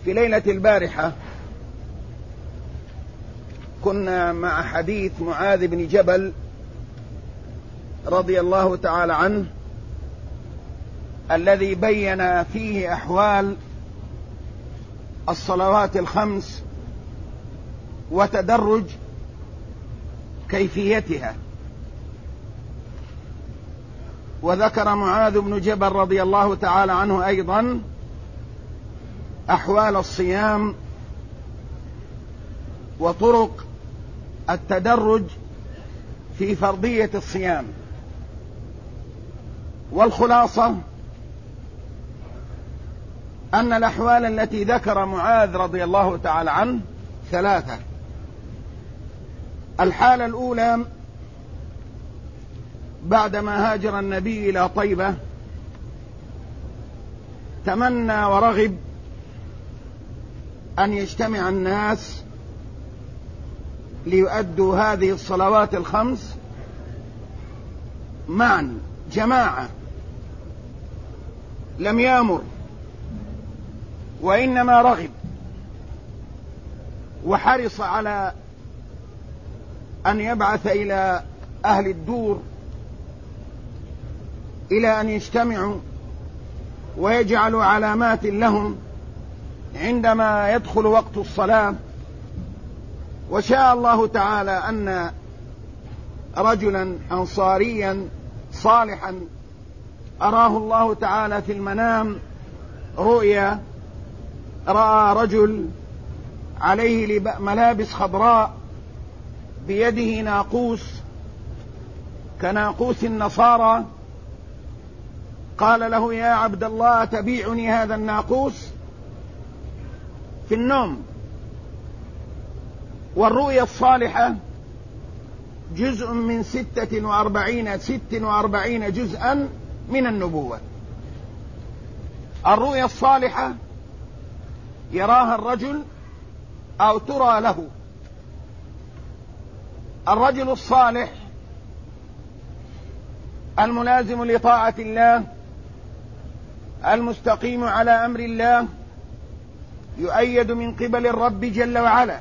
في ليلة البارحة كنا مع حديث معاذ بن جبل رضي الله تعالى عنه الذي بين فيه أحوال الصلوات الخمس وتدرج كيفيتها. وذكر معاذ بن جبل رضي الله تعالى عنه أيضا أحوال الصيام وطرق التدرج في فرضية الصيام. والخلاصة أن الأحوال التي ذكر معاذ رضي الله تعالى عنه ثلاثة. الحالة الأولى بعدما هاجر النبي إلى طيبة تمنى ورغب أن يجتمع الناس ليؤدوا هذه الصلوات الخمس معا جماعة، لم يأمر وإنما رغب وحرص على أن يبعث إلى أهل الدور إلى أن يجتمعوا ويجعلوا علامات لهم عندما يدخل وقت الصلاة. وشاء الله تعالى أن رجلا أنصاريا صالحا أراه الله تعالى في المنام رؤيا، رأى رجل عليه ملابس خضراء بيده ناقوس كناقوس النصارى، قال له: يا عبد الله تبيعني هذا الناقوس؟ في النوم. والرؤيا الصالحة جزء من 46 جزءا من النبوة. الرؤيا الصالحة يراها الرجل أو ترى له. الرجل الصالح الملازم لطاعة الله المستقيم على أمر الله يؤيد من قبل الرب جل وعلا.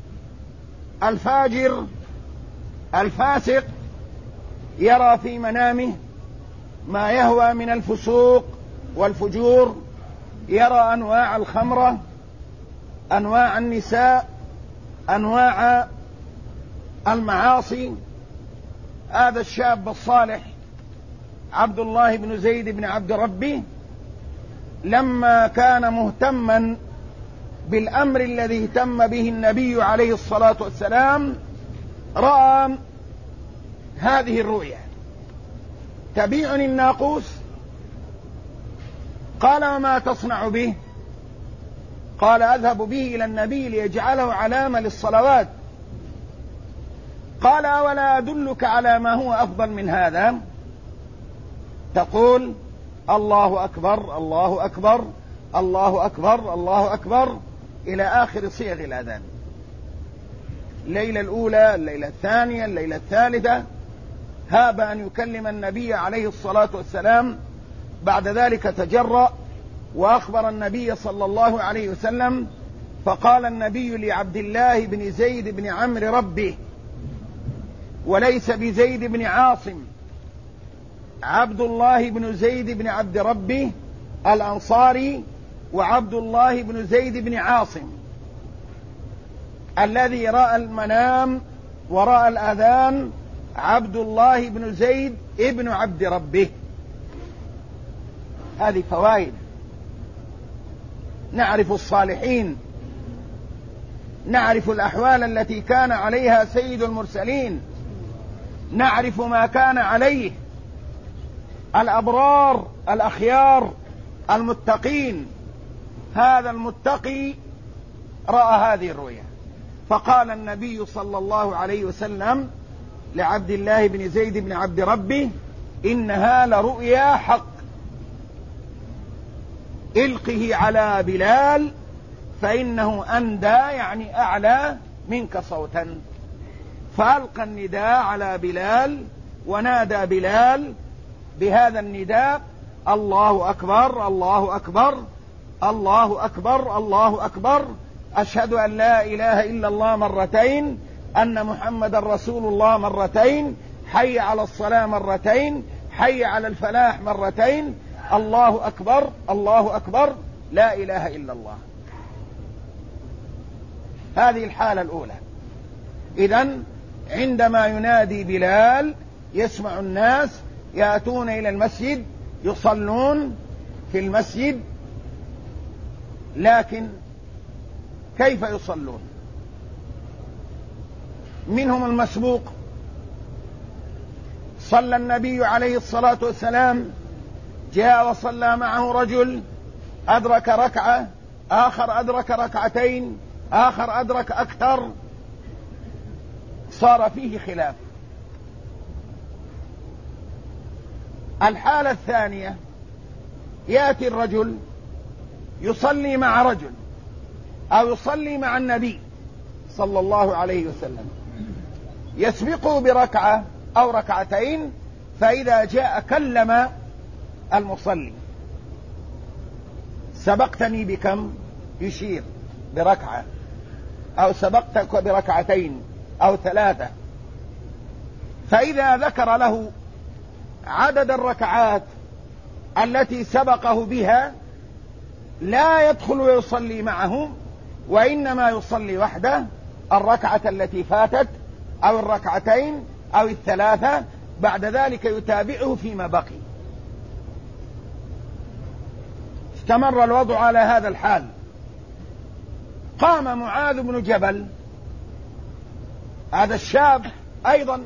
الفاجر الفاسق يرى في منامه ما يهوى من الفسوق والفجور، يرى أنواع الخمرة، أنواع النساء، أنواع المعاصي. هذا الشاب الصالح عبد الله بن زيد بن عبد ربه لما كان مهتما بالأمر الذي اهتم به النبي عليه الصلاة والسلام رأى هذه الرؤيا: تبيعني الناقوس؟ قال: وما تصنع به؟ قال: أذهب به إلى النبي ليجعله علامة للصلوات. قال: أولا أدلك على ما هو أفضل من هذا؟ تقول: الله أكبر الله أكبر الله أكبر الله أكبر إلى آخر صيغ الأذان. الليلة الأولى، الليلة الثانية، الليلة الثالثة هاب أن يكلم النبي عليه الصلاة والسلام. بعد ذلك تجرأ وأخبر النبي صلى الله عليه وسلم، فقال النبي لعبد الله بن زيد بن عمرو ربه، وليس بزيد بن عاصم، عبد الله بن زيد بن عبد ربه الأنصاري، وعبد الله بن زيد بن عاصم الذي رأى المنام ورأى الأذان عبد الله بن زيد ابن عبد ربه. هذه فوائد. نعرف الصالحين، نعرف الأحوال التي كان عليها سيد المرسلين، نعرف ما كان عليه الأبرار الأخيار المتقين. هذا المتقي رأى هذه الرؤيا، فقال النبي صلى الله عليه وسلم لعبد الله بن زيد بن عبد ربه: إنها لرؤيا حق، إلقه على بلال فإنه أندى، يعني أعلى منك صوتا. فألقى النداء على بلال ونادى بلال بهذا النداء: الله أكبر الله أكبر. الله أكبر الله أكبر، أشهد أن لا إله إلا الله مرتين، أن محمد رسول الله مرتين، حي على الصلاة مرتين، حي على الفلاح مرتين، الله أكبر الله أكبر، لا إله إلا الله. هذه الحالة الأولى. إذن عندما ينادي بلال يسمع الناس يأتون إلى المسجد يصلون في المسجد، لكن كيف يصلون؟ منهم المسبوق، صلى النبي عليه الصلاة والسلام، جاء وصلى معه رجل أدرك ركعة، آخر أدرك ركعتين، آخر أدرك أكثر، صار فيه خلاف. الحالة الثانية، يأتي الرجل يصلي مع رجل أو يصلي مع النبي صلى الله عليه وسلم، يسبقه بركعة أو ركعتين، فإذا جاء كلم المصلي: سبقتني بكم؟ يشير بركعة، أو سبقتك بركعتين أو ثلاثة. فإذا ذكر له عدد الركعات التي سبقه بها لا يدخل ويصلي معه، وإنما يصلي وحده الركعة التي فاتت أو الركعتين أو الثلاثة، بعد ذلك يتابعه فيما بقي. استمر الوضع على هذا الحال. قام معاذ بن جبل، هذا الشاب أيضا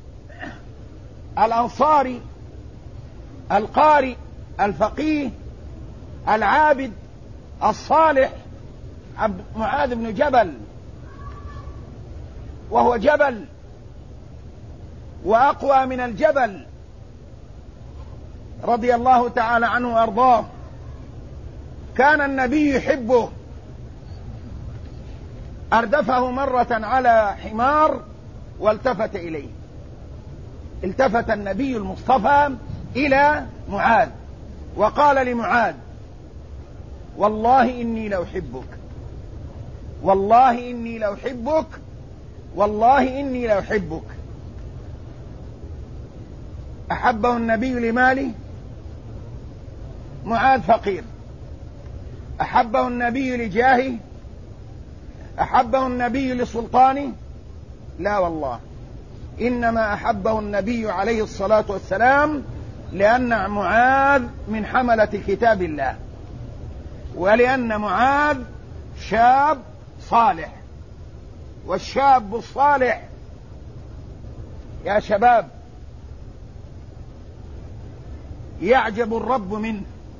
الأنصاري القارئ الفقيه العابد الصالح، معاذ بن جبل، وهو جبل وأقوى من الجبل رضي الله تعالى عنه وأرضاه. كان النبي يحبه، أردفه مرة على حمار والتفت إليه، التفت النبي المصطفى إلى معاذ وقال لمعاذ: والله إني لأحبك، والله إني لأحبك، والله إني لأحبك. أحبه النبي لماله؟ معاذ فقير. أحبه النبي لجاهه؟ أحبه النبي لسلطانه؟ لا والله، إنما أحبه النبي عليه الصلاة والسلام لأن معاذ من حملة كتاب الله، ولأن معاذ شاب صالح، والشاب الصالح يا شباب يعجب الرب منه،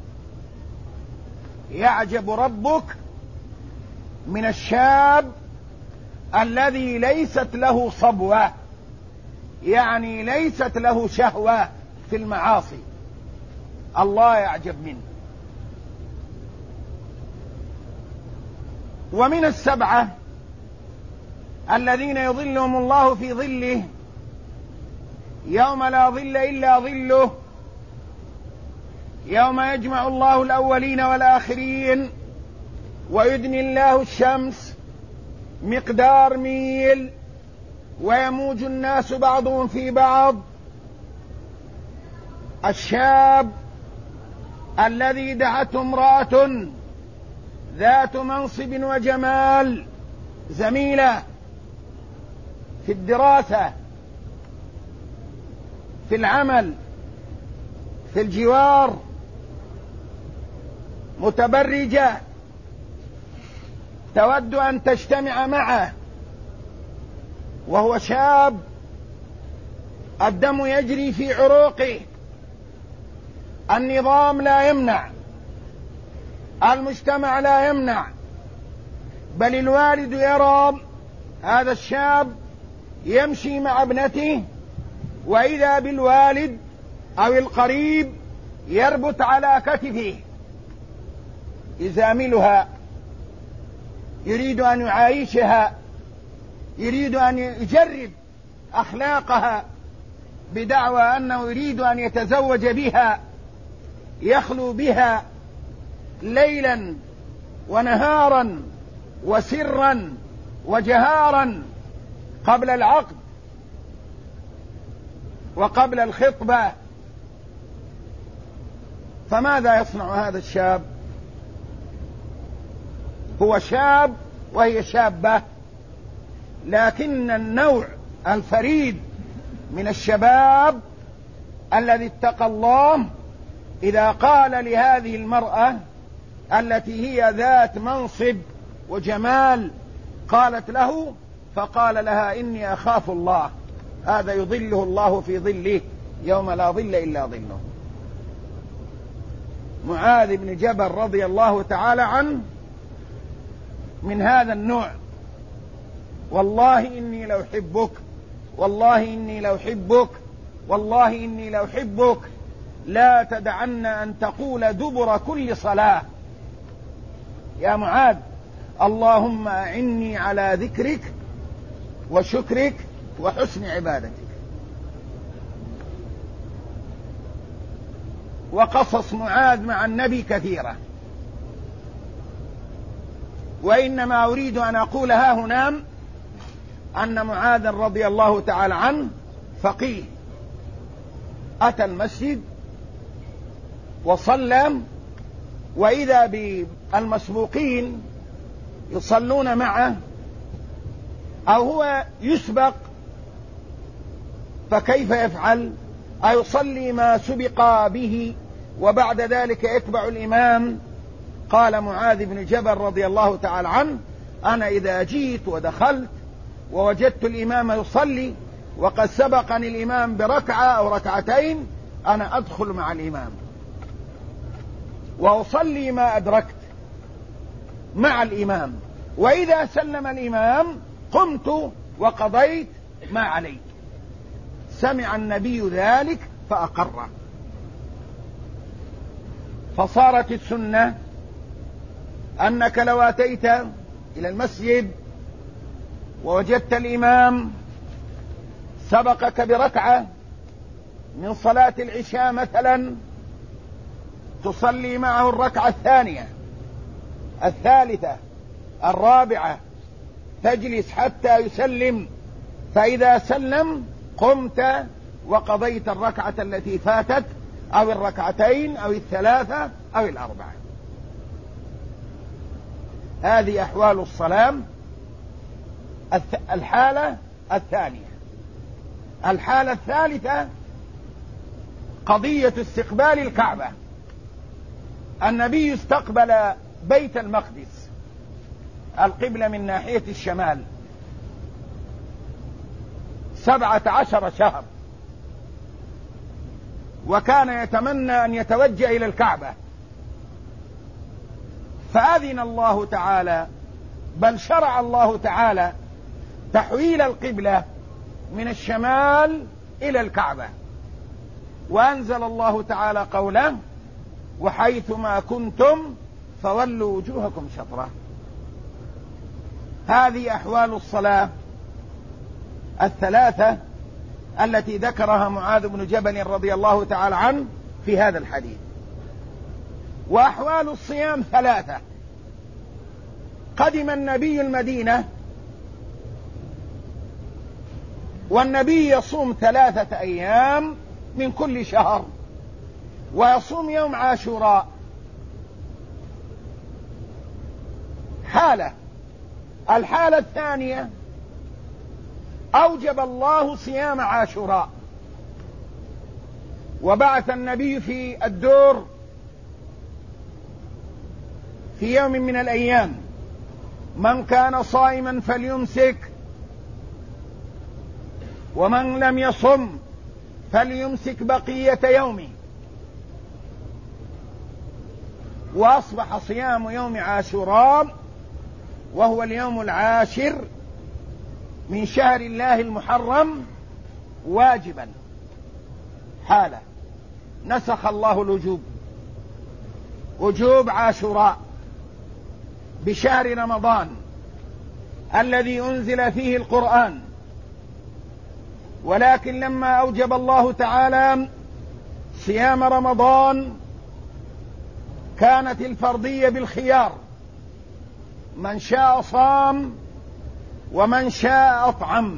يعجب ربك من الشاب الذي ليست له صبوة، يعني ليست له شهوة في المعاصي، الله يعجب منه. ومن السبعة الذين يظلهم الله في ظله يوم لا ظل إلا ظله، يوم يجمع الله الأولين والآخرين ويدني الله الشمس مقدار ميل ويموج الناس بعضهم في بعض. الشاب الذي دعته امرأة ذات منصب وجمال، زميلة في الدراسة، في العمل، في الجوار، متبرجة، تود أن تجتمع معه، وهو شاب الدم يجري في عروقه، النظام لا يمنع، المجتمع لا يمنع، بل الوالد يرى هذا الشاب يمشي مع ابنته، وإذا بالوالد أو القريب يربط على كتفه يزاملها، يريد أن يعايشها، يريد أن يجرب أخلاقها بدعوى أنه يريد أن يتزوج بها، يخلو بها ليلا ونهارا وسرا وجهارا قبل العقد وقبل الخطبة. فماذا يصنع هذا الشاب؟ هو شاب وهي شابة، لكن النوع الفريد من الشباب الذي اتقى الله إذا قال لهذه المرأة التي هي ذات منصب وجمال قالت له، فقال لها إني أخاف الله، هذا يظله الله في ظله يوم لا ظل إلا ظله. معاذ بن جبل رضي الله تعالى عنه من هذا النوع. والله إني لأحبك، والله إني لأحبك، والله إني لأحبك، لا تدعن أن تقول دبر كل صلاة يا معاذ اللهم أعني على ذكرك وشكرك وحسن عبادتك. وقصص معاذ مع النبي كثيرة، وإنما أريد أن أقولها هنا أن معاذ رضي الله تعالى عنه فقيه، أتى المسجد وصلى، وإذا بالمسبوقين يصلون معه أو هو يسبق، فكيف يفعل؟ أيصلي ما سبق به وبعد ذلك يتبع الإمام؟ قال معاذ بن جبل رضي الله تعالى عنه أنا إذا جيت ودخلت ووجدت الإمام يصلي وقد سبقني الإمام بركعة أو ركعتين أنا أدخل مع الإمام وأصلي ما أدركت مع الإمام، وإذا سلم الإمام قمت وقضيت ما علي. سمع النبي ذلك فأقره. فصارت السنة أنك لو أتيت إلى المسجد ووجدت الإمام سبقك بركعة من صلاة العشاء مثلا، تصلي معه الركعة الثانية الثالثة الرابعة، تجلس حتى يسلم، فإذا سلم قمت وقضيت الركعة التي فاتت أو الركعتين أو الثلاثة أو الأربعة. هذه أحوال الصلاة. الحالة الثانية. الحالة الثالثة قضية استقبال الكعبة. النبي استقبل بيت المقدس القبلة من ناحية الشمال 17 شهر، وكان يتمنى أن يتوجه إلى الكعبة، فأذن الله تعالى، بل شرع الله تعالى تحويل القبلة من الشمال إلى الكعبة، وأنزل الله تعالى قوله وحيثما كنتم فولوا وجوهكم شطرة. هذه أحوال الصلاة الثلاثة التي ذكرها معاذ بن جبل رضي الله تعالى عنه في هذا الحديث. وأحوال الصيام ثلاثة. قدم النبي المدينة والنبي يصوم 3 أيام من كل شهر، ويصوم يوم عاشوراء. حالة. الحالة الثانية أوجب الله صيام عاشوراء، وبعث النبي في الدور في يوم من الأيام من كان صائما فليمسك، ومن لم يصم فليمسك بقية يومه. وأصبح صيام يوم عاشوراء وهو اليوم 10 من شهر الله المحرم واجبا. حالة. نسخ الله الوجوب، وجوب عاشوراء بشهر رمضان الذي أنزل فيه القرآن، ولكن لما أوجب الله تعالى صيام رمضان كانت الفرضية بالخيار، من شاء صام ومن شاء أطعم.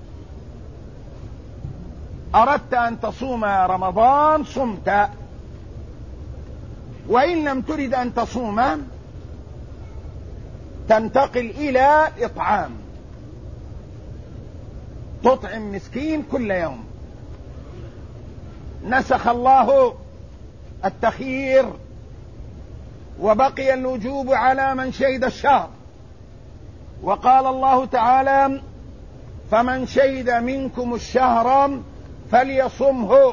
أردت أن تصوم رمضان صمت، وإن لم ترد أن تصوم تنتقل إلى إطعام، تطعم مسكين كل يوم. نسخ الله التخيير وبقي الوجوب على من شهد الشهر، وقال الله تعالى: فمن شهد منكم الشهر فليصمه،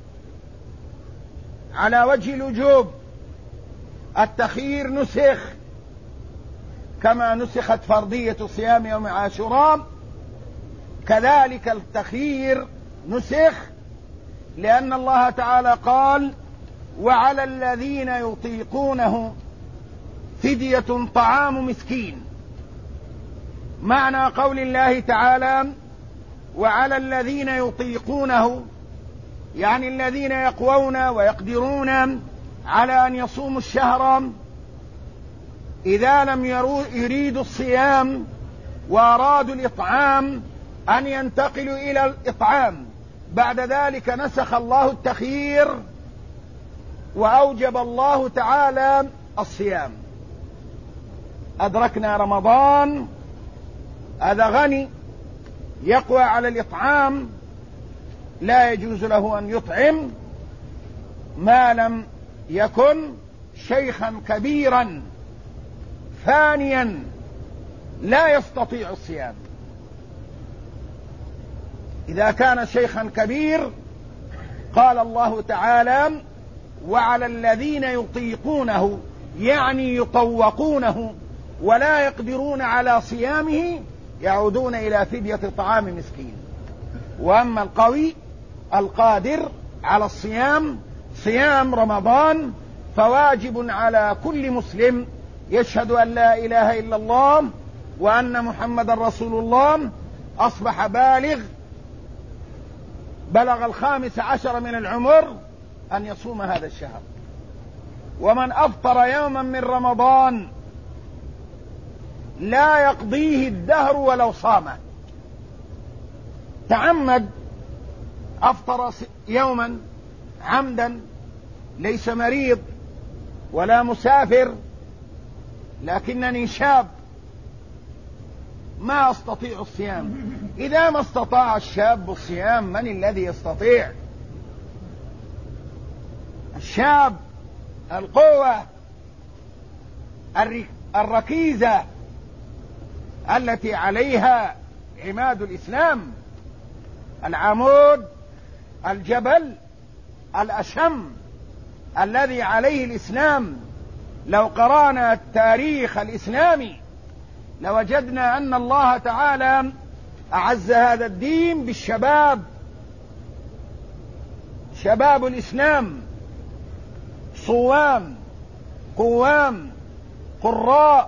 على وجه الوجوب. التخيير نسخ كما نسخت فرضية صيام يوم عاشوراء، كذلك التخيير نسخ لأن الله تعالى قال: وعلى الذين يطيقونه فدية طعام مسكين. معنى قول الله تعالى وعلى الذين يطيقونه يعني الذين يقوون ويقدرون على أن يصوموا الشهر، إذا لم يريدوا الصيام وأرادوا الإطعام أن ينتقلوا إلى الإطعام. بعد ذلك نسخ الله التخيير وأوجب الله تعالى الصيام. أدركنا رمضان، هذا غني يقوى على الإطعام، لا يجوز له أن يطعم ما لم يكن شيخا كبيرا فانيا لا يستطيع الصيام. إذا كان شيخا كبير قال الله تعالى: وعلى الذين يطيقونه يعني يطوقونه ولا يقدرون على صيامه يعودون إلى فدية طعام مسكين. وأما القوي القادر على الصيام صيام رمضان فواجب على كل مسلم يشهد أن لا إله إلا الله وأن محمد رسول الله، أصبح بالغ، بلغ 15 من العمر، أن يصوم هذا الشهر. ومن أفطر يوما من رمضان لا يقضيه الدهر ولو صام، تعمد أفطر يوما عمدا، ليس مريض ولا مسافر، لكنني شاب ما أستطيع الصيام. إذا ما استطاع الشاب الصيام من الذي يستطيع؟ الشاب، القوة، الركيزة التي عليها عماد الإسلام، العمود، الجبل، الأشم الذي عليه الإسلام. لو قرأنا التاريخ الإسلامي لوجدنا أن الله تعالى أعز هذا الدين بالشباب، شباب الإسلام، صوام، قوام، قراء،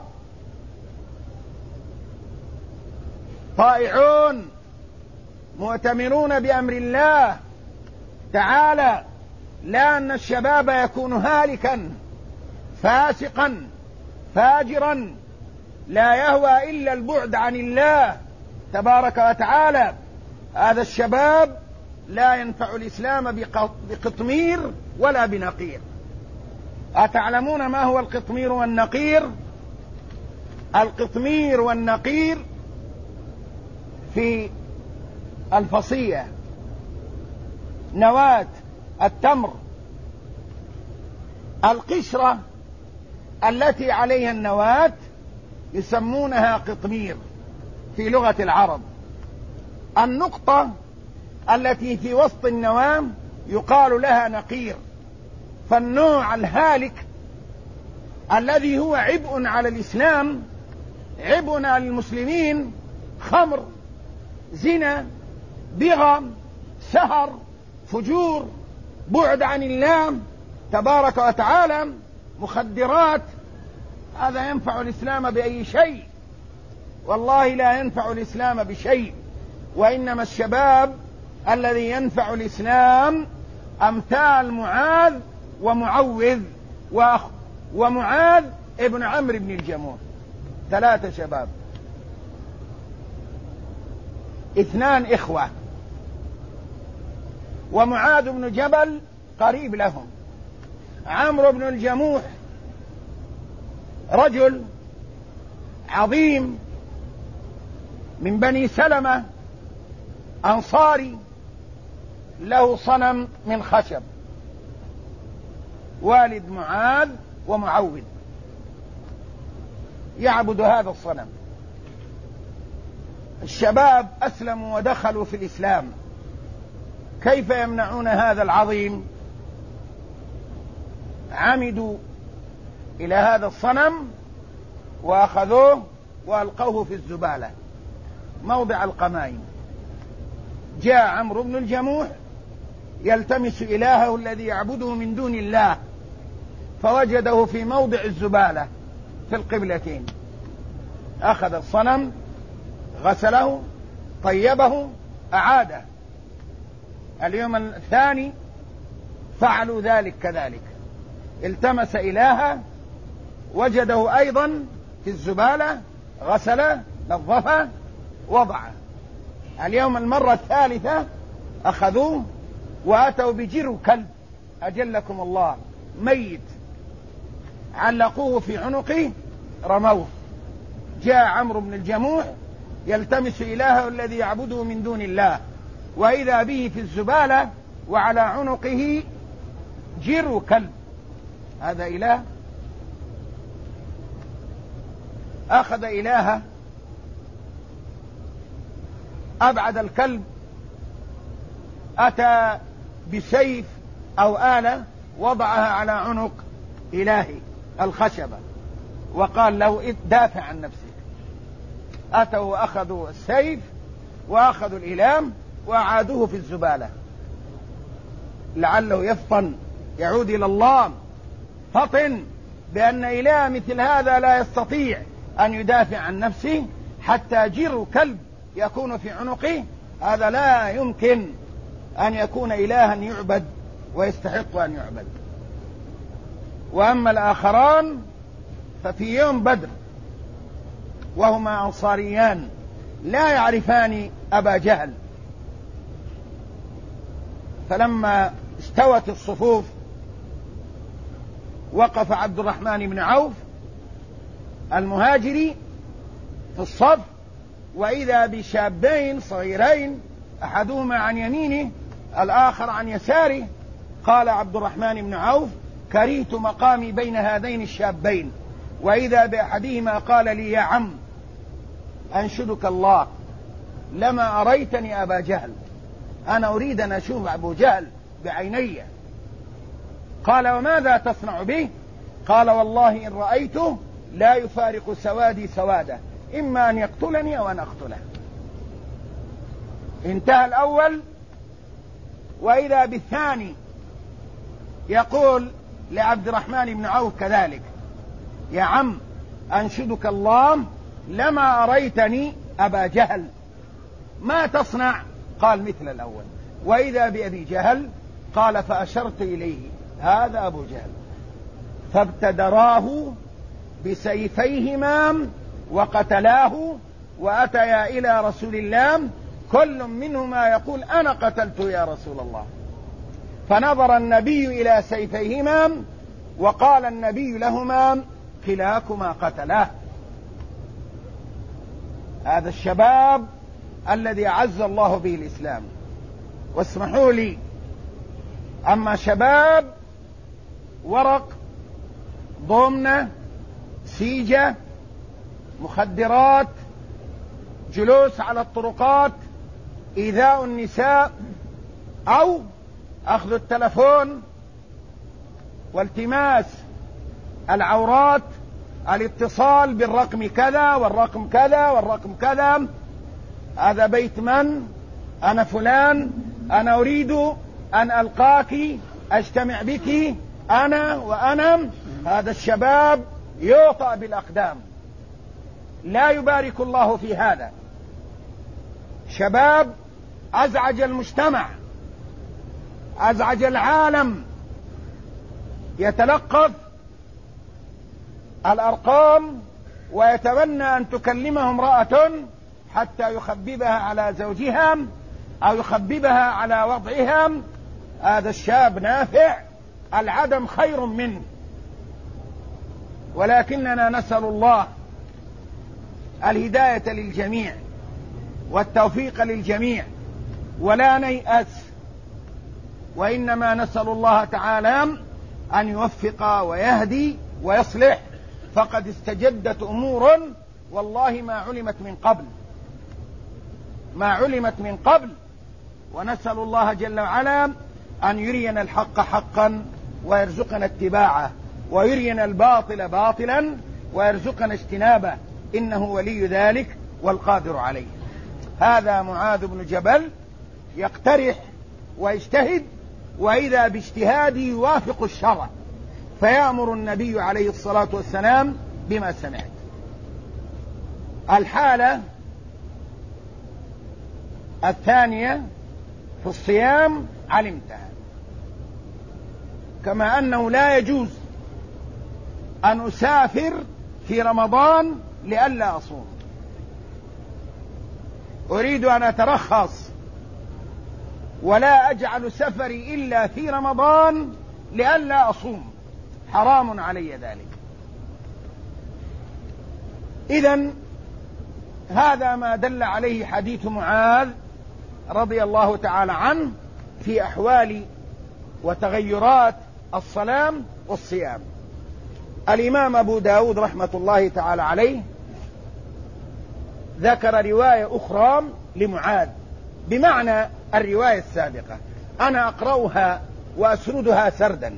طائعون، مؤتمرون بأمر الله تعالى. لا أن الشباب يكون هالكا فاسقا فاجرا لا يهوى إلا البعد عن الله تبارك وتعالى. هذا الشباب لا ينفع الإسلام بقطمير ولا بنقير. أتعلمون ما هو القطمير والنقير؟ القطمير والنقير في الفصية، نواة التمر، القشرة التي عليها النواة يسمونها قطمير في لغة العرب. النقطة التي في وسط النواة يقال لها نقير. فالنوع الهالك الذي هو عبء على الإسلام، عبء على المسلمين، خمر، زنا، بغى، سهر، فجور، بعد عن الله تبارك وتعالى، مخدرات، هذا ينفع الإسلام بأي شيء؟ والله لا ينفع الإسلام بشيء. وإنما الشباب الذي ينفع الإسلام أمثال معاذ ومعوذ ومعاذ ابن عمرو بن الجموح. 3 شباب، 2 إخوة، ومعاذ بن جبل قريب لهم. عمرو بن الجموح رجل عظيم من بني سلمة أنصاري، له صنم من خشب، والد معاذ ومعوذ يعبد هذا الصنم. الشباب أسلموا ودخلوا في الإسلام، كيف يمنعون هذا العظيم؟ عمدوا إلى هذا الصنم وأخذوه وألقوه في الزبالة موضع القمائم. جاء عمرو بن الجموح يلتمس إلهه الذي يعبده من دون الله، فوجده في موضع الزبالة في القبلتين. أخذ الصنم، غسله، طيبه، أعاده. اليوم الثاني فعلوا ذلك كذلك، التمس إلهه، وجده أيضا في الزبالة، غسله، نظفه، وضعه. اليوم المرة الثالثة أخذوه وأتوا بجرو كلب، أجلكم الله، ميت، علقوه في عنقه، رموه. جاء عمرو بن الجموح يلتمس إلهه الذي يعبده من دون الله، وإذا به في الزبالة وعلى عنقه جرو كلب. هذا إله؟ أخذ إلهه، أبعد الكلب، أتى بسيف أو آلة وضعها على عنق إلهي الخشبة وقال له دافع عن نفسك. أتوا وأخذوا السيف وأخذوا الإلام وأعادوه في الزبالة لعله يفطن، يعود إلى الله. فطن بأن إله مثل هذا لا يستطيع أن يدافع عن نفسه، حتى جر كلب يكون في عنقه، هذا لا يمكن أن يكون إلها يعبد ويستحق أن يعبد. وأما الآخران ففي يوم بدر وهما أنصاريان لا يعرفان أبا جهل، فلما استوت الصفوف وقف عبد الرحمن بن عوف المهاجري في الصف، وإذا بشابين صغيرين، أحدهما عن يمينه الآخر عن يساره. قال عبد الرحمن بن عوف: كرهت مقامي بين هذين الشابين. وإذا بأحدهما قال لي: يا عم أنشدك الله لما أريتني أبا جهل، أنا أريد أن أشوف أبو جهل بعيني. قال: وماذا تصنع به؟ قال: والله إن رأيته لا يفارق سوادي سواده، إما أن يقتلني أو أن أقتله. انتهى الأول، وإذا بالثاني يقول لعبد الرحمن بن عوف كذلك: يا عم أنشدك الله لما أريتني أبا جهل، ما تصنع؟ قال: مثل الأول. وإذا بأبي جهل قال: فأشرت إليه: هذا أبو جهل. فابتدراه بسيفيهما وقتلاه، وأتيا إلى رسول الله كل منهما يقول: أنا قتلته يا رسول الله. فنظر النبي إلى سيفيهما وقال النبي لهما: كلاكما قتلاه. هذا الشباب الذي أعز الله به الإسلام. واسمحوا لي، أما شباب ورق، ضمنة، سيجة، مخدرات، جلوس على الطرقات، إيذاء النساء، أو أخذ التلفون والتماس العورات، الاتصال بالرقم كذا والرقم كذا والرقم كذا، هذا بيت من؟ أنا فلان، أنا أريد أن ألقاك، أجتمع بك، أنا وأنا. هذا الشباب يوطأ بالأقدام، لا يبارك الله في هذا. شباب أزعج المجتمع، أزعج العالم، يتلقف الأرقام ويتمنى أن تكلمه امرأة حتى يخببها على زوجها أو يخببها على وضعها، هذا الشاب نافع، العدم خير منه. ولكننا نسأل الله الهداية للجميع والتوفيق للجميع ولا نيأس، وإنما نسأل الله تعالى أن يوفق ويهدي ويصلح، فقد استجدت أمور والله ما علمت من قبل، ونسأل الله جل وعلا أن يرينا الحق حقا ويرزقنا اتباعه، ويرينا الباطل باطلا ويرزقنا اجتنابه، إنه ولي ذلك والقادر عليه. هذا معاذ بن جبل يقترح ويجتهد، وإذا باجتهاده يوافق الشرع، فيأمر النبي عليه الصلاة والسلام بما سمعت. الحالة الثانية في الصيام علمتها، كما أنه لا يجوز أن أسافر في رمضان لئلا أصوم، أريد أن أترخص ولا أجعل سفري إلا في رمضان لئلا أصوم، حرام علي ذلك. إذن هذا ما دل عليه حديث معاذ رضي الله تعالى عنه في أحوال وتغيرات الصلاة والصيام. الإمام أبو داود رحمة الله تعالى عليه ذكر رواية أخرى لمعاذ بمعنى الرواية السابقة، أنا أقرأها وأسردها سردا.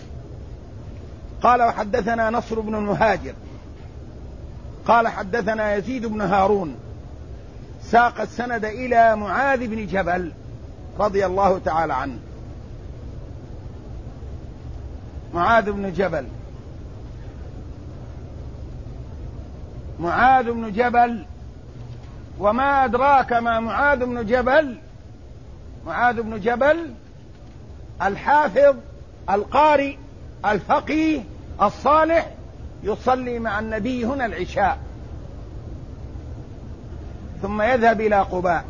قال: وحدثنا نصر بن المهاجر قال حدثنا يزيد بن هارون، ساق السند إلى معاذ بن جبل رضي الله تعالى عنه. معاذ بن جبل، وما أدراك ما معاذ بن جبل؟ معاذ بن جبل الحافظ القارئ الفقيه الصالح، يصلي مع النبي هنا العشاء ثم يذهب إلى قباء،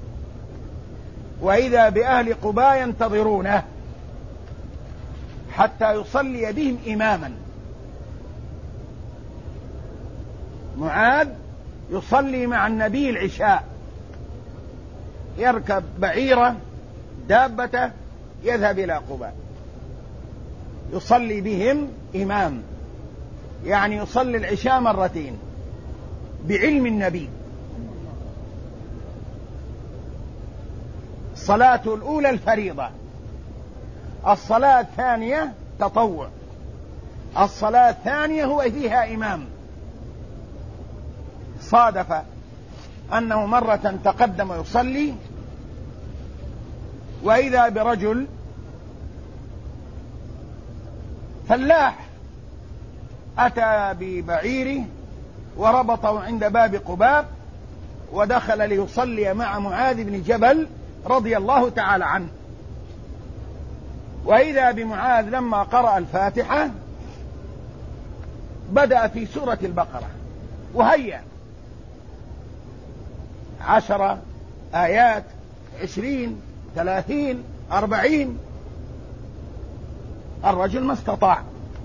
وإذا بأهل قباء ينتظرونه حتى يصلي بهم إماما. معاذ يصلي مع النبي العشاء، يركب بعيرة دابته يذهب إلى قباء يصلي بهم إمام، يعني يصلي العشاء مرتين بعلم النبي. الصلاة الأولى الفريضة، الصلاة الثانية تطوع، الصلاة الثانية هو فيها إمام. صادف أنه مرة تقدم يصلي، وإذا برجل فلاح أتى ببعيره وربطه عند باب قباء ودخل ليصلي مع معاذ بن جبل رضي الله تعالى عنه. وإذا بمعاذ لما قرأ الفاتحة بدأ في سورة البقرة، وهيا 10 آيات 20 30 40، الرجل ما استطاع،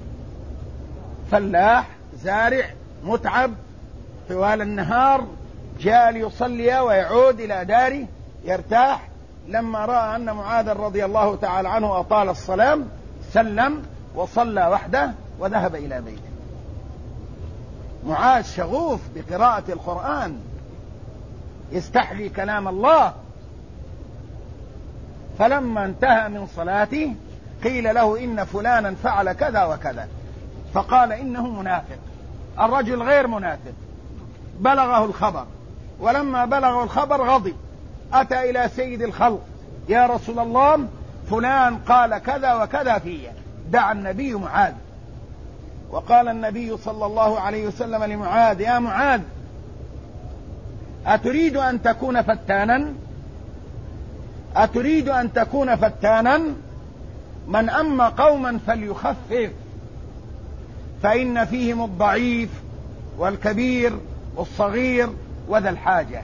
فلاح زارع متعب طوال النهار، جاء ليصلي ويعود إلى داره يرتاح. لما رأى أن معاذ رضي الله تعالى عنه أطال الصلاة سلم وصلى وحده وذهب إلى بيته. معاذ شغوف بقراءة القرآن، يستحلي كلام الله. فلما انتهى من صلاته قيل له إن فلانا فعل كذا وكذا، فقال إنه منافق. الرجل غير منافق، بلغه الخبر، ولما بلغه الخبر غضب، أتى إلى سيد الخلق: يا رسول الله، فلان قال كذا وكذا في. دعا النبي معاذ، وقال النبي صلى الله عليه وسلم لمعاذ: يا معاذ، أتريد أن تكون فتانا؟ أتريد أن تكون فتانا؟ من أما قوما فليخفف، فإن فيهم الضعيف والكبير والصغير وذا الحاجة،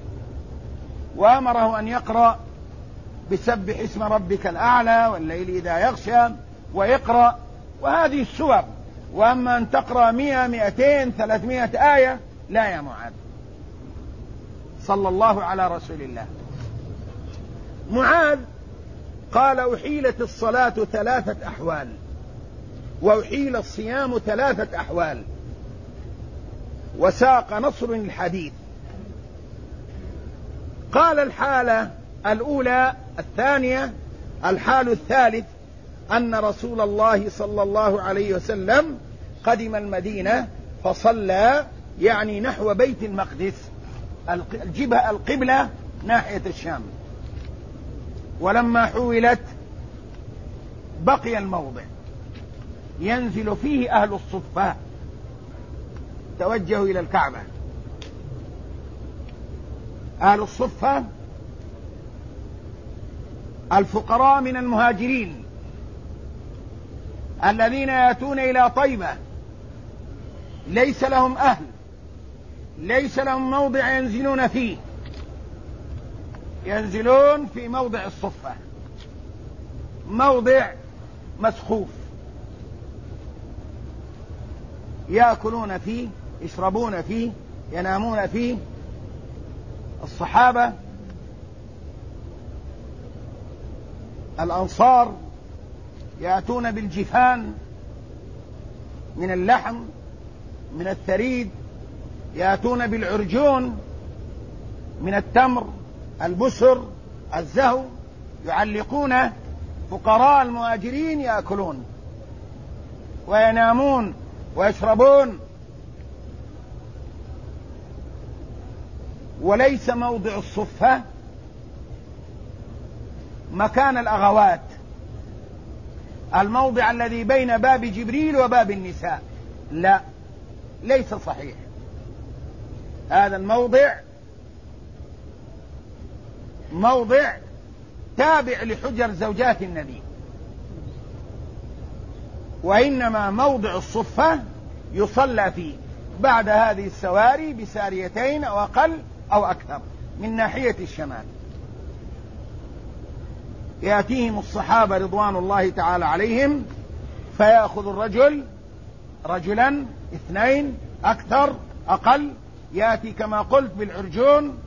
وأمره أن يقرأ بسبح اسم ربك الأعلى والليل إذا يغشى ويقرأ وهذه السور. وأما أن تقرأ 100 200 300 آية لا يا معاذ. صلى الله على رسول الله. معاذ قال أحيلت الصلاة 3 أحوال وأحيل الصيام 3 أحوال، وساق نصر الحديث. قال الحالة الأولى الثانية الحال الثالث أن رسول الله صلى الله عليه وسلم قدم المدينة فصلى يعني نحو بيت المقدس، الجبهة القبلة ناحية الشام، ولما حولت بقي الموضع ينزل فيه أهل الصفة، توجهوا إلى الكعبة. أهل الصفة الفقراء من المهاجرين الذين يأتون إلى طيبة ليس لهم أهل، ليس لهم موضع ينزلون فيه، ينزلون في موضع الصفة، موضع مسخوف يأكلون فيه، يشربون فيه، ينامون فيه. الصحابة الأنصار يأتون بالجفان من اللحم من الثريد، يأتون بالعرجون من التمر، البسر، الزهو، يعلقون. فقراء المهاجرين يأكلون وينامون ويشربون، وليس موضع الصفة مكان الأغوات، الموضع الذي بين باب جبريل وباب النساء، لا، ليس صحيح. هذا الموضع موضع تابع لحجر زوجات النبي، وإنما موضع الصفة يصلى فيه بعد هذه السواري بساريتين أو أقل أو أكثر من ناحية الشمال. يأتيهم الصحابة رضوان الله تعالى عليهم فيأخذ الرجل رجلا 2 أكثر أقل، يأتي كما قلت بالعرجون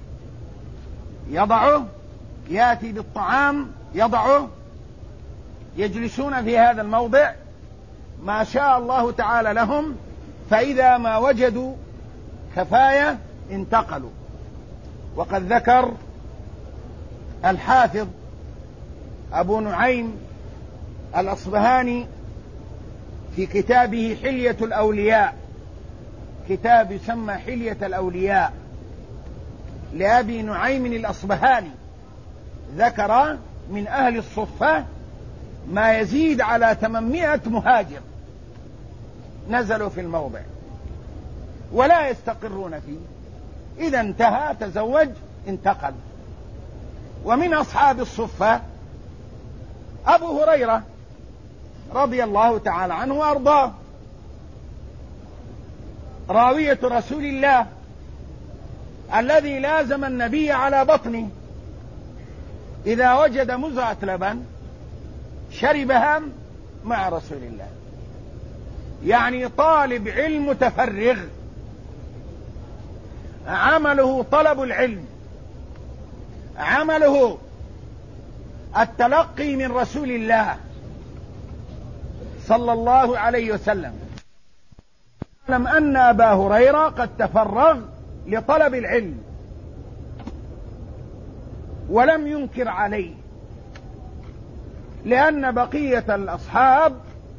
يضعه، يأتي بالطعام يضعه، يجلسون في هذا الموضع ما شاء الله تعالى لهم، فإذا ما وجدوا كفاية انتقلوا. وقد ذكر الحافظ أبو نعيم الأصبهاني في كتابه حلية الأولياء، كتاب يسمى حلية الأولياء لأبي نعيم الأصبهاني، ذكر من أهل الصفة ما يزيد على 800 مهاجر نزلوا في الموضع ولا يستقرون فيه، إذا انتهى تزوج انتقل. ومن أصحاب الصفة أبو هريرة رضي الله تعالى عنه وأرضاه، راوية رسول الله الذي لازم النبي على بطنه، إذا وجد مزرعة لبن شربها مع رسول الله، يعني طالب علم متفرغ عمله طلب العلم، عمله التلقي من رسول الله صلى الله عليه وسلم. اعلم أن أبا هريرة قد تفرغ لطلب العلم ولم ينكر عليه، لأن بقية الأصحاب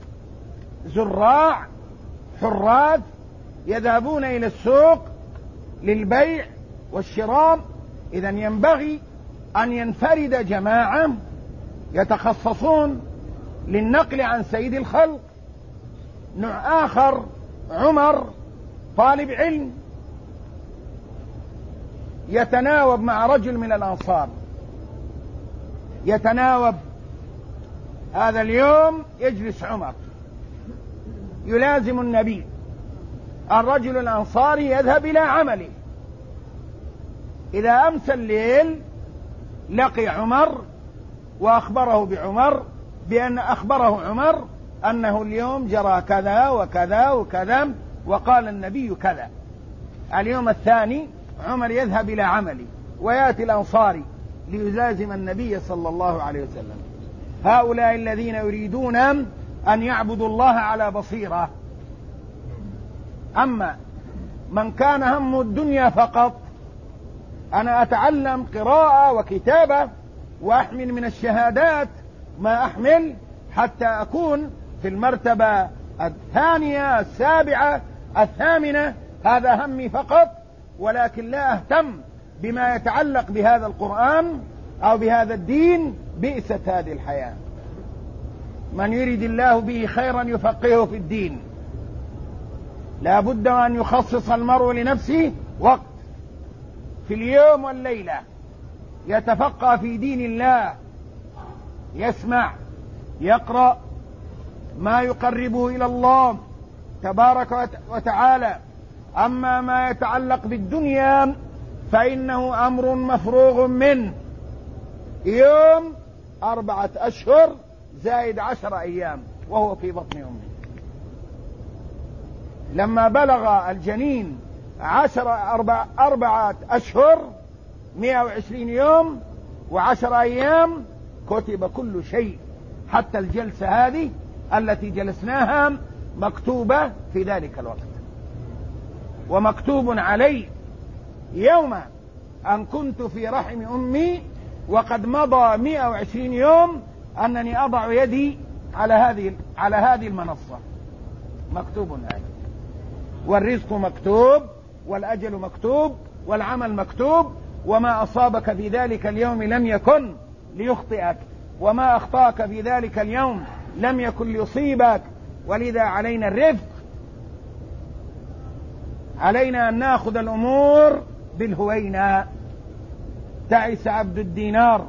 زراع حراث يذهبون إلى السوق للبيع والشراء، إذا ينبغي أن ينفرد جماعة يتخصصون للنقل عن سيد الخلق. نوع آخر عمر طالب علم يتناوب مع رجل من الأنصار، يتناوب هذا اليوم يجلس عمر يلازم النبي الرجل الأنصاري يذهب إلى عمله، إذا أمسى الليل لقي عمر وأخبره بعمر بأن أخبره عمر أنه اليوم جرى كذا وكذا وكذا وقال النبي كذا. اليوم الثاني عمر يذهب إلى عمله ويأتي الأنصاري ليلازم النبي صلى الله عليه وسلم. هؤلاء الذين يريدون أن يعبدوا الله على بصيرة. أما من كان هم الدنيا فقط، أنا أتعلم قراءة وكتابة وأحمل من الشهادات ما أحمل حتى أكون في المرتبة الثانية السابعة الثامنة، هذا همي فقط، ولكن لا أهتم بما يتعلق بهذا القرآن أو بهذا الدين. بئست هذه الحياة. من يريد الله به خيرا يفقهه في الدين. لا بد أن يخصص المرء لنفسه وقت في اليوم والليلة يتفقه في دين الله، يسمع، يقرأ ما يقربه إلى الله تبارك وتعالى. أما ما يتعلق بالدنيا فإنه أمر مفروغ منه. يوم 4 أشهر زائد 10 أيام وهو في بطن أمه. لما بلغ الجنين 4 أشهر 120 يوم و10 أيام كتب كل شيء، حتى الجلسة هذه التي جلسناها مكتوبة في ذلك الوقت، ومكتوب علي يوم أن كنت في رحم أمي وقد مضى 120 يوم أنني أضع يدي على هذه المنصة. مكتوب هذا، والرزق مكتوب، والأجل مكتوب، والعمل مكتوب، وما أصابك في ذلك اليوم لم يكن ليخطئك، وما أخطأك في ذلك اليوم لم يكن ليصيبك. ولذا علينا الرفق، علينا أن نأخذ الأمور بالهوينة. تعس عبد الدينار،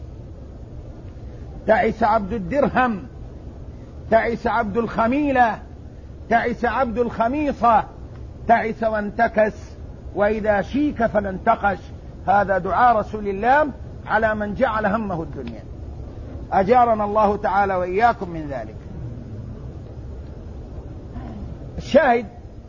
تعس عبد الدرهم، تعس عبد الخميلة، تعس عبد الخميصة، تعس وانتكس، وإذا شيك فلا انتقش. هذا دعاء رسول الله على من جعل همه الدنيا. أجارنا الله تعالى وإياكم من ذلك. الشاهد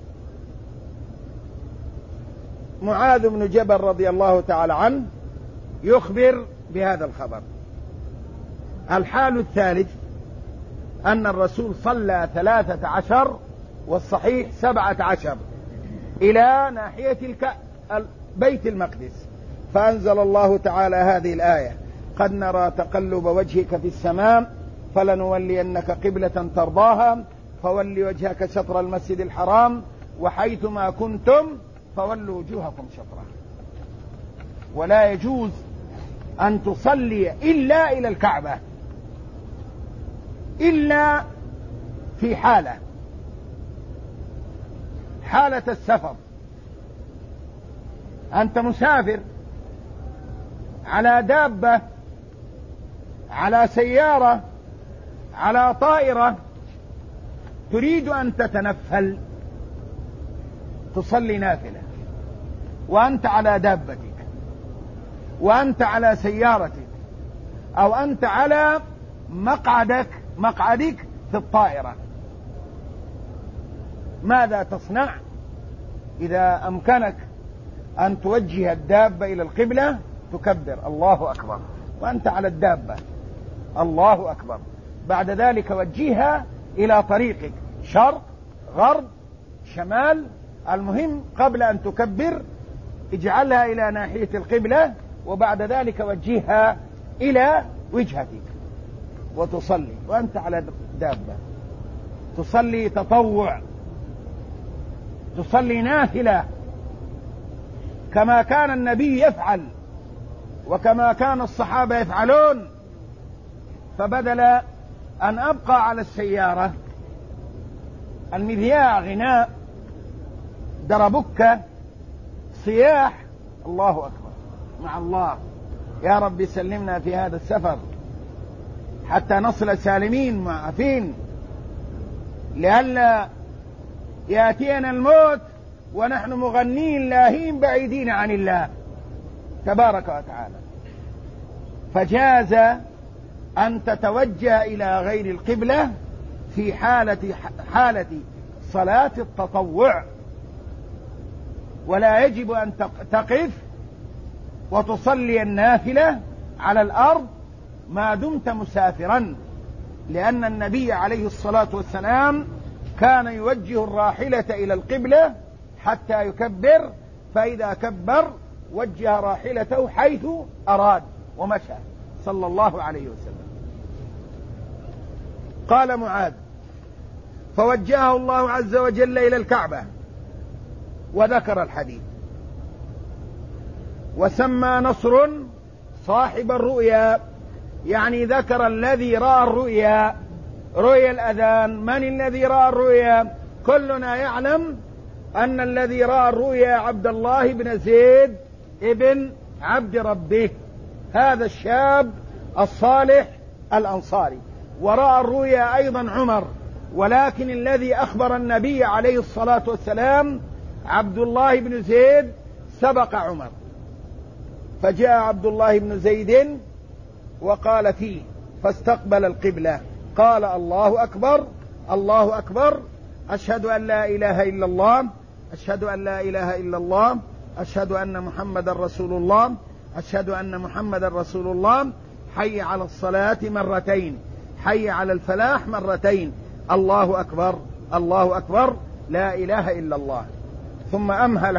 معاذ بن جبل رضي الله تعالى عنه يخبر بهذا الخبر. الحال الثالث أن الرسول صلى 13 والصحيح 17 إلى ناحية بيت المقدس، فأنزل الله تعالى هذه الآية: قد نرى تقلب وجهك في السماء فلنولينك قبلة ترضاها فول وجهك شطر المسجد الحرام وحيثما كنتم فولوا وجوهكم شطره. ولا يجوز أن تصلي إلا إلى الكعبة إلا في حالة السفر. أنت مسافر على دابة، على سيارة، على طائرة، تريد أن تتنفل تصلي نافلة وأنت على دابتك، وأنت على سيارتك، أو أنت على مقعدك في الطائرة. ماذا تصنع؟ إذا أمكنك أن توجه الدابة إلى القبلة تكبر الله أكبر وأنت على الدابة، الله أكبر. بعد ذلك وجهها إلى طريقك، شرق، غرب، شمال، المهم قبل أن تكبر اجعلها إلى ناحية القبلة، وبعد ذلك وجهها إلى وجهتك وتصلي وأنت على دابة. تصلي تطوع، تصلي نافلة كما كان النبي يفعل وكما كان الصحابة يفعلون. فبدل أن أبقى على السيارة، المذياع غناء، دربك، صياح، الله أكبر مع الله. يا رب سلمنا في هذا السفر حتى نصل سالمين معافين، لئلا يأتينا الموت ونحن مغنين لاهين بعيدين عن الله تبارك وتعالى. فجاز أن تتوجه إلى غير القبلة في حالة صلاة التطوع، ولا يجب أن تقف وتصلي النافلة على الأرض ما دمت مسافرا، لأن النبي عليه الصلاة والسلام كان يوجه الراحلة إلى القبلة حتى يكبر، فإذا كبر وجه راحلته حيث أراد ومشى صلى الله عليه وسلم. قال معاذ: فوجهه الله عز وجل إلى الكعبة، وذكر الحديث. وسمى نصر صاحب الرؤيا، يعني ذكر الذي رأى الرؤيا، رؤيا الأذان. من الذي رأى الرؤيا؟ كلنا يعلم أن الذي رأى الرؤيا عبد الله بن زيد ابن عبد ربه، هذا الشاب الصالح الأنصاري. ورأى الرؤيا أيضا عمر، ولكن الذي أخبر النبي عليه الصلاة والسلام عبد الله بن زيد سبق عمر. فجاء عبد الله بن زيد وقال فيه، فاستقبل القبلة، قال: الله أكبر الله أكبر، أشهد أن لا إله إلا الله، أشهد أن لا إله إلا الله، أشهد أن محمد رسول الله، أشهد أن محمد رسول الله، حي على الصلاة مرتين، حي على الفلاح مرتين، الله أكبر الله أكبر، لا إله إلا الله. ثم أمهل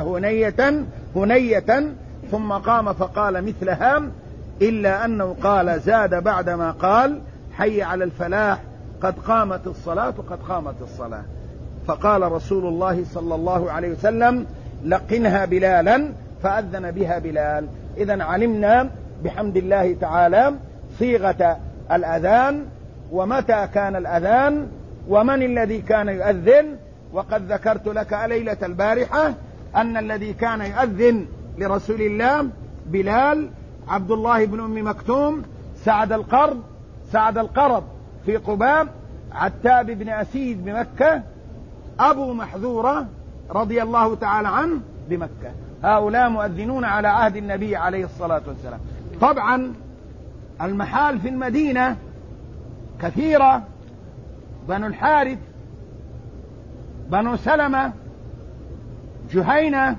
هنية ثم قام فقال مثلها، إلا أنه قال زاد بعدما قال: حي على الفلاح، قد قامت الصلاة قد قامت الصلاة. فقال رسول الله صلى الله عليه وسلم: لقنها بلالا، فأذن بها بلال. إذن علمنا بحمد الله تعالى صيغة الأذان، ومتى كان الأذان، ومن الذي كان يؤذن. وقد ذكرت لك ليلة البارحة أن الذي كان يؤذن لرسول الله بلال، عبد الله بن أم مكتوم، سعد القرض في قباء، عتاب بن أسيد بمكة، أبو محذورة رضي الله تعالى عنه بمكة. هؤلاء مؤذنون على عهد النبي عليه الصلاة والسلام. طبعا المحال في المدينة كثيرة: بنو الحارث، بنو سلمة، جهينة،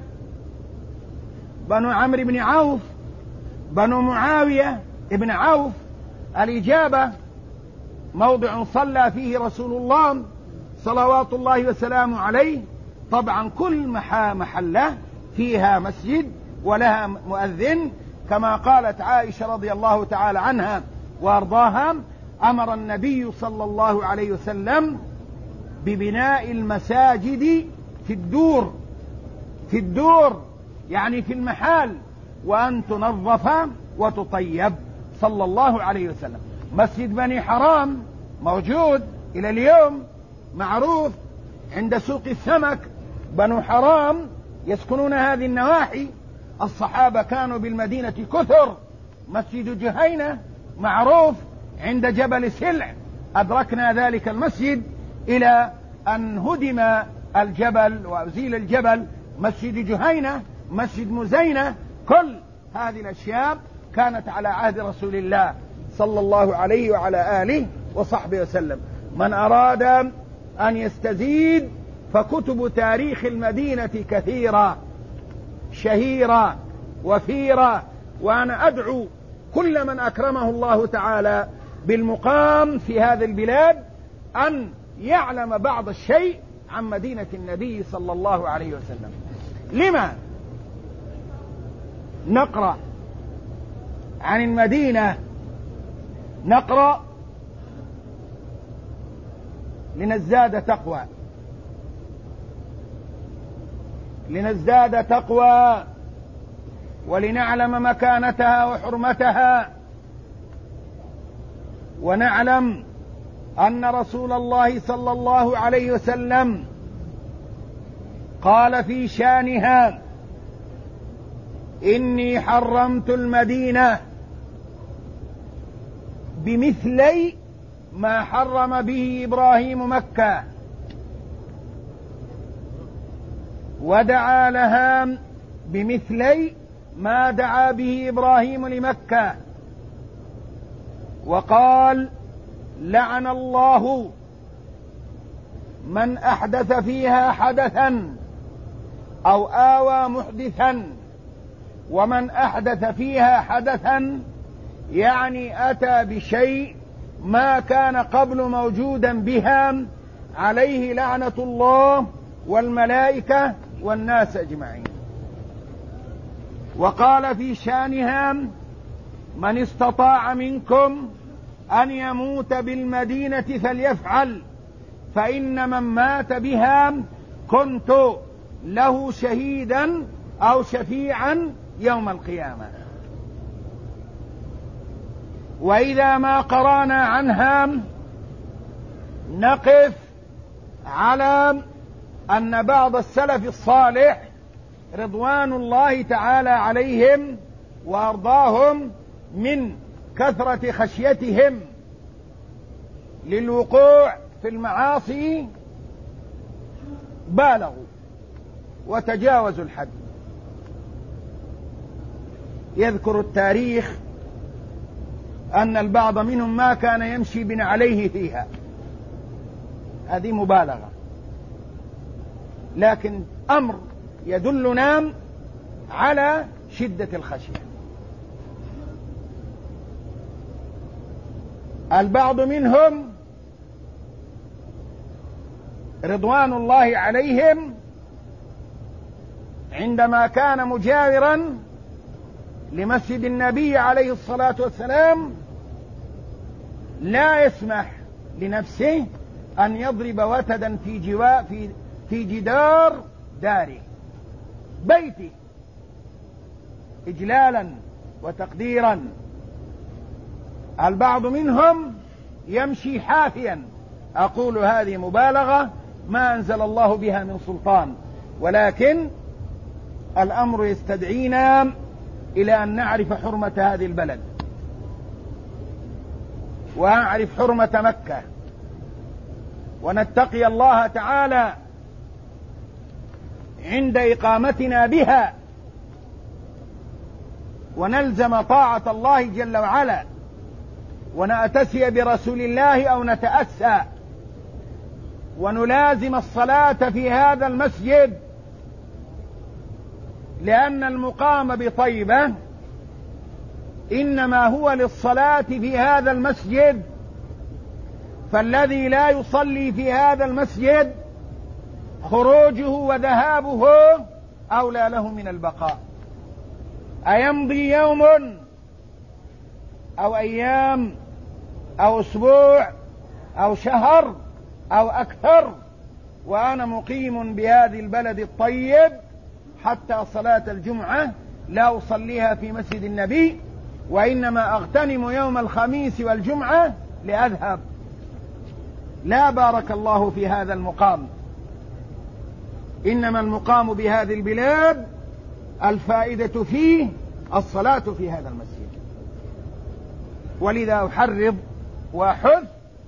بنو عمرو بن عوف، بنو معاوية ابن عوف. الإجابة موضع صلى فيه رسول الله صلوات الله وسلامه عليه. طبعا كل محلة فيها مسجد ولها مؤذن، كما قالت عائشة رضي الله تعالى عنها وارضاها: أمر النبي صلى الله عليه وسلم ببناء المساجد في الدور يعني في المحال، وأن تنظف وتطيب صلى الله عليه وسلم. مسجد بني حرام موجود إلى اليوم، معروف عند سوق السمك. بنو حرام يسكنون هذه النواحي، الصحابة كانوا بالمدينة كثر. مسجد جهينة معروف عند جبل سلع، أدركنا ذلك المسجد إلى أن هدم الجبل وأزيل الجبل. مسجد جهينة، مسجد مزينة، كل هذه الأشياء كانت على عهد رسول الله صلى الله عليه وعلى آله وصحبه وسلم. من أراد أن يستزيد فكتب تاريخ المدينة كثيرة شهيرة وفيرة، وأنا أدعو كل من أكرمه الله تعالى بالمقام في هذه البلاد أن يعلم بعض الشيء عن مدينة النبي صلى الله عليه وسلم. لما نقرأ عن المدينة؟ نقرأ لنزداد تقوى ولنعلم مكانتها وحرمتها، ونعلم أن رسول الله صلى الله عليه وسلم قال في شانها: إني حرمت المدينة بمثلي ما حرم به إبراهيم مكة. ودعا لها بمثلي ما دعا به إبراهيم لمكة، وقال: لعن الله من أحدث فيها حدثا أو آوى محدثا. ومن أحدث فيها حدثا يعني أتى بشيء ما كان قبل موجودا بها، عليه لعنة الله والملائكة والناس أجمعين. وقال في شانها: من استطاع منكم أن يموت بالمدينة فليفعل، فإن من مات بها كنت له شهيدا أو شفيعا يوم القيامة. وإذا ما قرانا عنها نقف على أن بعض السلف الصالح رضوان الله تعالى عليهم وأرضاهم من كثرة خشيتهم للوقوع في المعاصي بالغوا وتجاوزوا الحد. يذكر التاريخ أن البعض منهم ما كان يمشي بنعليه فيها، هذه مبالغة، لكن أمر يدلنا على شدة الخشية. البعض منهم رضوان الله عليهم عندما كان مجاورا لمسجد النبي عليه الصلاة والسلام لا يسمح لنفسه أن يضرب وتدا في جدار داره بيته إجلالا وتقديرا. البعض منهم يمشي حافيا، أقول هذه مبالغة ما أنزل الله بها من سلطان، ولكن الأمر يستدعينا إلى أن نعرف حرمة هذه البلد وأعرف حرمة مكة، ونتقي الله تعالى عند إقامتنا بها، ونلزم طاعة الله جل وعلا، ونأتسي برسول الله أو نتأسى، ونلازم الصلاة في هذا المسجد، لأن المقام بطيبة إنما هو للصلاة في هذا المسجد، فالذي لا يصلي في هذا المسجد خروجه وذهابه أولى له من البقاء. أيمضي يوم أو أيام أو أسبوع أو شهر أو أكثر وأنا مقيم بهذه البلد الطيب حتى صلاة الجمعة لا أصليها في مسجد النبي، وإنما أغتنم يوم الخميس والجمعة لأذهب؟ لا بارك الله في هذا المقام. إنما المقام بهذه البلاد الفائدة فيه الصلاة في هذا المسجد. ولذا أحرض وأحث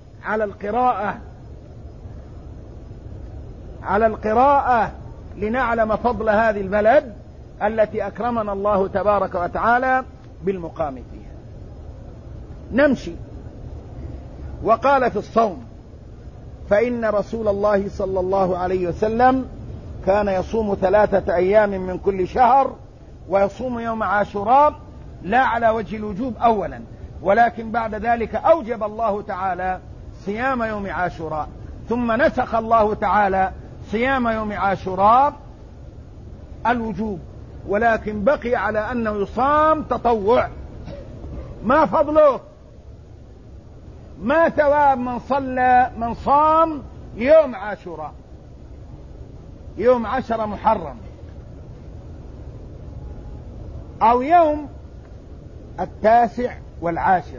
على القراءة لنعلم فضل هذه البلد التي أكرمنا الله تبارك وتعالى بالمقام فيها. نمشي. وقال في الصوم: فإن رسول الله صلى الله عليه وسلم كان يصوم 3 أيام من كل شهر، ويصوم يوم عاشوراء لا على وجه الوجوب أولا، ولكن بعد ذلك أوجب الله تعالى صيام يوم عاشوراء، ثم نسخ الله تعالى صيام يوم عاشوراء الوجوب، ولكن بقي على أنه يصام تطوع. ما فضله؟ ما ثواب من صام يوم عاشوراء يوم 10 محرم أو يوم 9 و10؟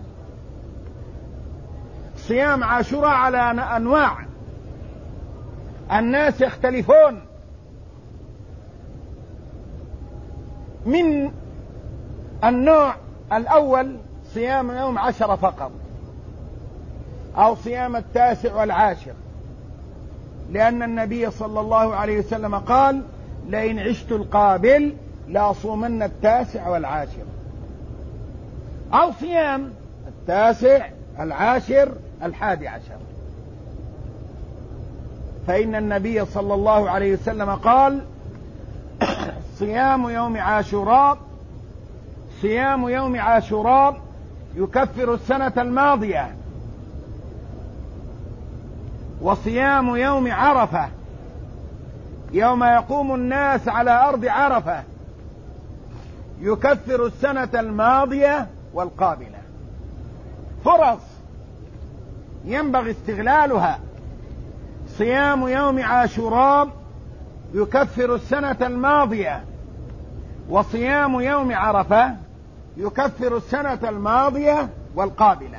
صيام عاشوراء على أنواع، الناس يختلفون. من النوع الأول صيام يوم 10 فقط، أو صيام 9 و10، لأن النبي صلى الله عليه وسلم قال: لئن عشت القابل لأصومن 19 والعاشر، أو صيام 19 العاشر 11. فإن النبي صلى الله عليه وسلم قال: صيام يوم عاشوراء يكفر السنة الماضية، وصيام يوم عرفة يوم يقوم الناس على أرض عرفة يكفر السنة الماضية والقابلة. فرص ينبغي استغلالها. صيام يوم عاشوراء يكفر السنة الماضية، وصيام يوم عرفة يكفر السنة الماضية والقابلة.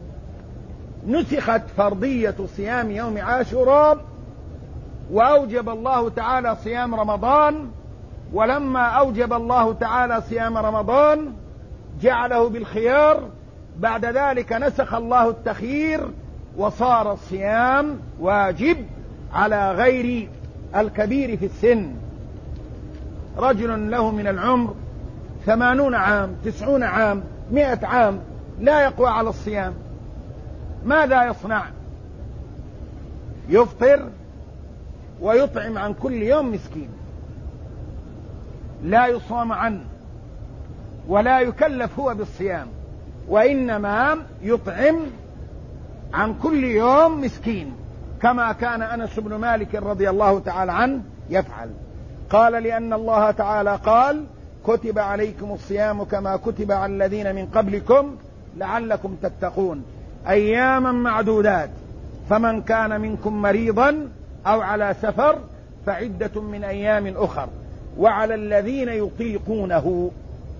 نسخت فرضية صيام يوم عاشوراء وأوجب الله تعالى صيام رمضان، ولما أوجب الله تعالى صيام رمضان جعله بالخيار، بعد ذلك نسخ الله التخيير وصار الصيام واجب على غير الكبير في السن. رجل له من العمر 80 عام 90 عام 100 عام لا يقوى على الصيام، ماذا يصنع؟ يفطر ويطعم عن كل يوم مسكين، لا يصام عنه ولا يكلف هو بالصيام، وإنما يطعم عن كل يوم مسكين، كما كان أنس بن مالك رضي الله تعالى عنه يفعل. قال: لأن الله تعالى قال: كتب عليكم الصيام كما كتب على الذين من قبلكم لعلكم تتقون، أياما معدودات، فمن كان منكم مريضا أو على سفر فعدة من أيام أخر، وعلى الذين يطيقونه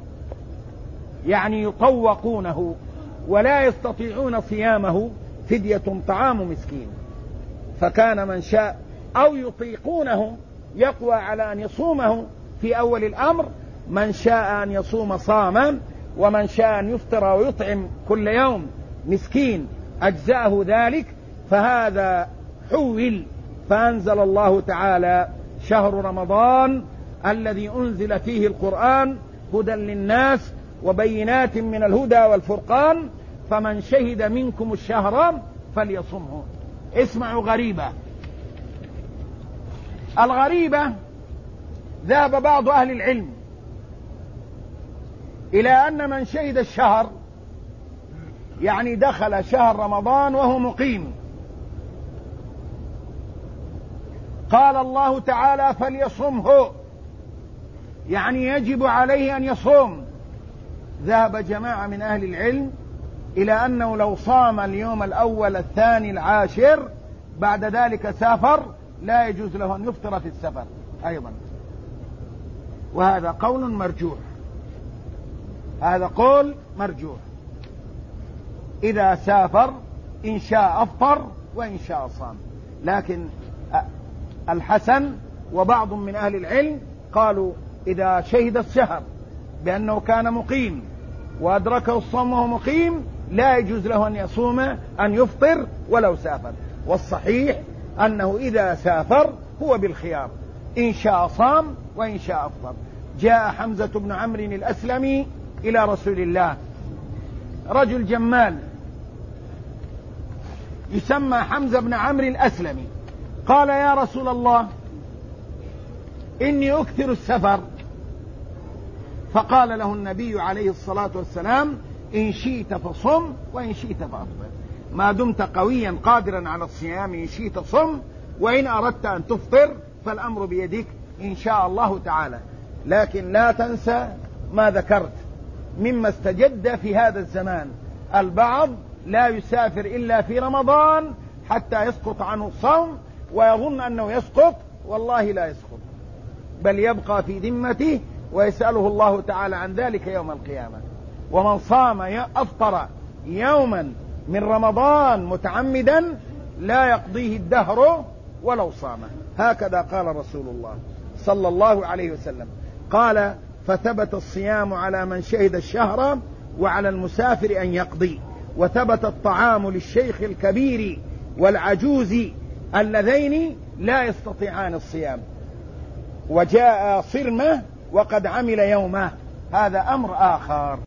يعني يطوقونه ولا يستطيعون صيامه فدية طعام مسكين. فكان من شاء أو يطيقونه يقوى على أن يصومه في أول الأمر، من شاء أن يصوم صاما، ومن شاء أن يفطر ويطعم كل يوم مسكين أجزأه ذلك. فهذا حول، فأنزل الله تعالى: شهر رمضان الذي أنزل فيه القرآن هدى للناس وبينات من الهدى والفرقان، فمن شهد منكم الشهر فليصمه. اسمعوا غريبة. الغريبة ذهب بعض أهل العلم إلى أن من شهد الشهر يعني دخل شهر رمضان وهو مقيم، قال الله تعالى: فليصمه، يعني يجب عليه أن يصوم. ذهب جماعة من أهل العلم إلى أنه لو صام اليوم الأول الثاني العاشر بعد ذلك سافر لا يجوز له أن يفطر في السفر أيضا، وهذا قول مرجوح. هذا قول مرجوح. إذا سافر إن شاء أفطر وإن شاء صام. لكن الحسن وبعض من أهل العلم قالوا: إذا شهد الشهر بأنه كان مقيم وأدركه الصوم وهو مقيم لا يجوز له أن يصوم أن يفطر ولو سافر. والصحيح أنه إذا سافر هو بالخيار، إن شاء صام وإن شاء أفطر. جاء حمزة بن عمرو الأسلمي إلى رسول الله، رجل جمال يسمى حمزة بن عمرو الأسلمي، قال: يا رسول الله إني أكثر السفر. فقال له النبي عليه الصلاة والسلام: إن شئت فصم وإن شئت فأفطر، ما دمت قويا قادرا على الصيام إن شئت صم، وإن أردت أن تفطر فالأمر بيدك إن شاء الله تعالى. لكن لا تنسى ما ذكرت مما استجد في هذا الزمان، البعض لا يسافر إلا في رمضان حتى يسقط عنه الصوم ويظن أنه يسقط، والله لا يسقط، بل يبقى في ذمته ويسأله الله تعالى عن ذلك يوم القيامة. ومن صام أفطر يوما من رمضان متعمدا لا يقضيه الدهر ولو صام. هكذا قال رسول الله صلى الله عليه وسلم. قال: فثبت الصيام على من شهد الشهر وعلى المسافر أن يقضي، وثبت الطعام للشيخ الكبير والعجوز اللذين لا يستطيعان الصيام. وجاء صرمه وقد عمل يومه، هذا أمر آخر.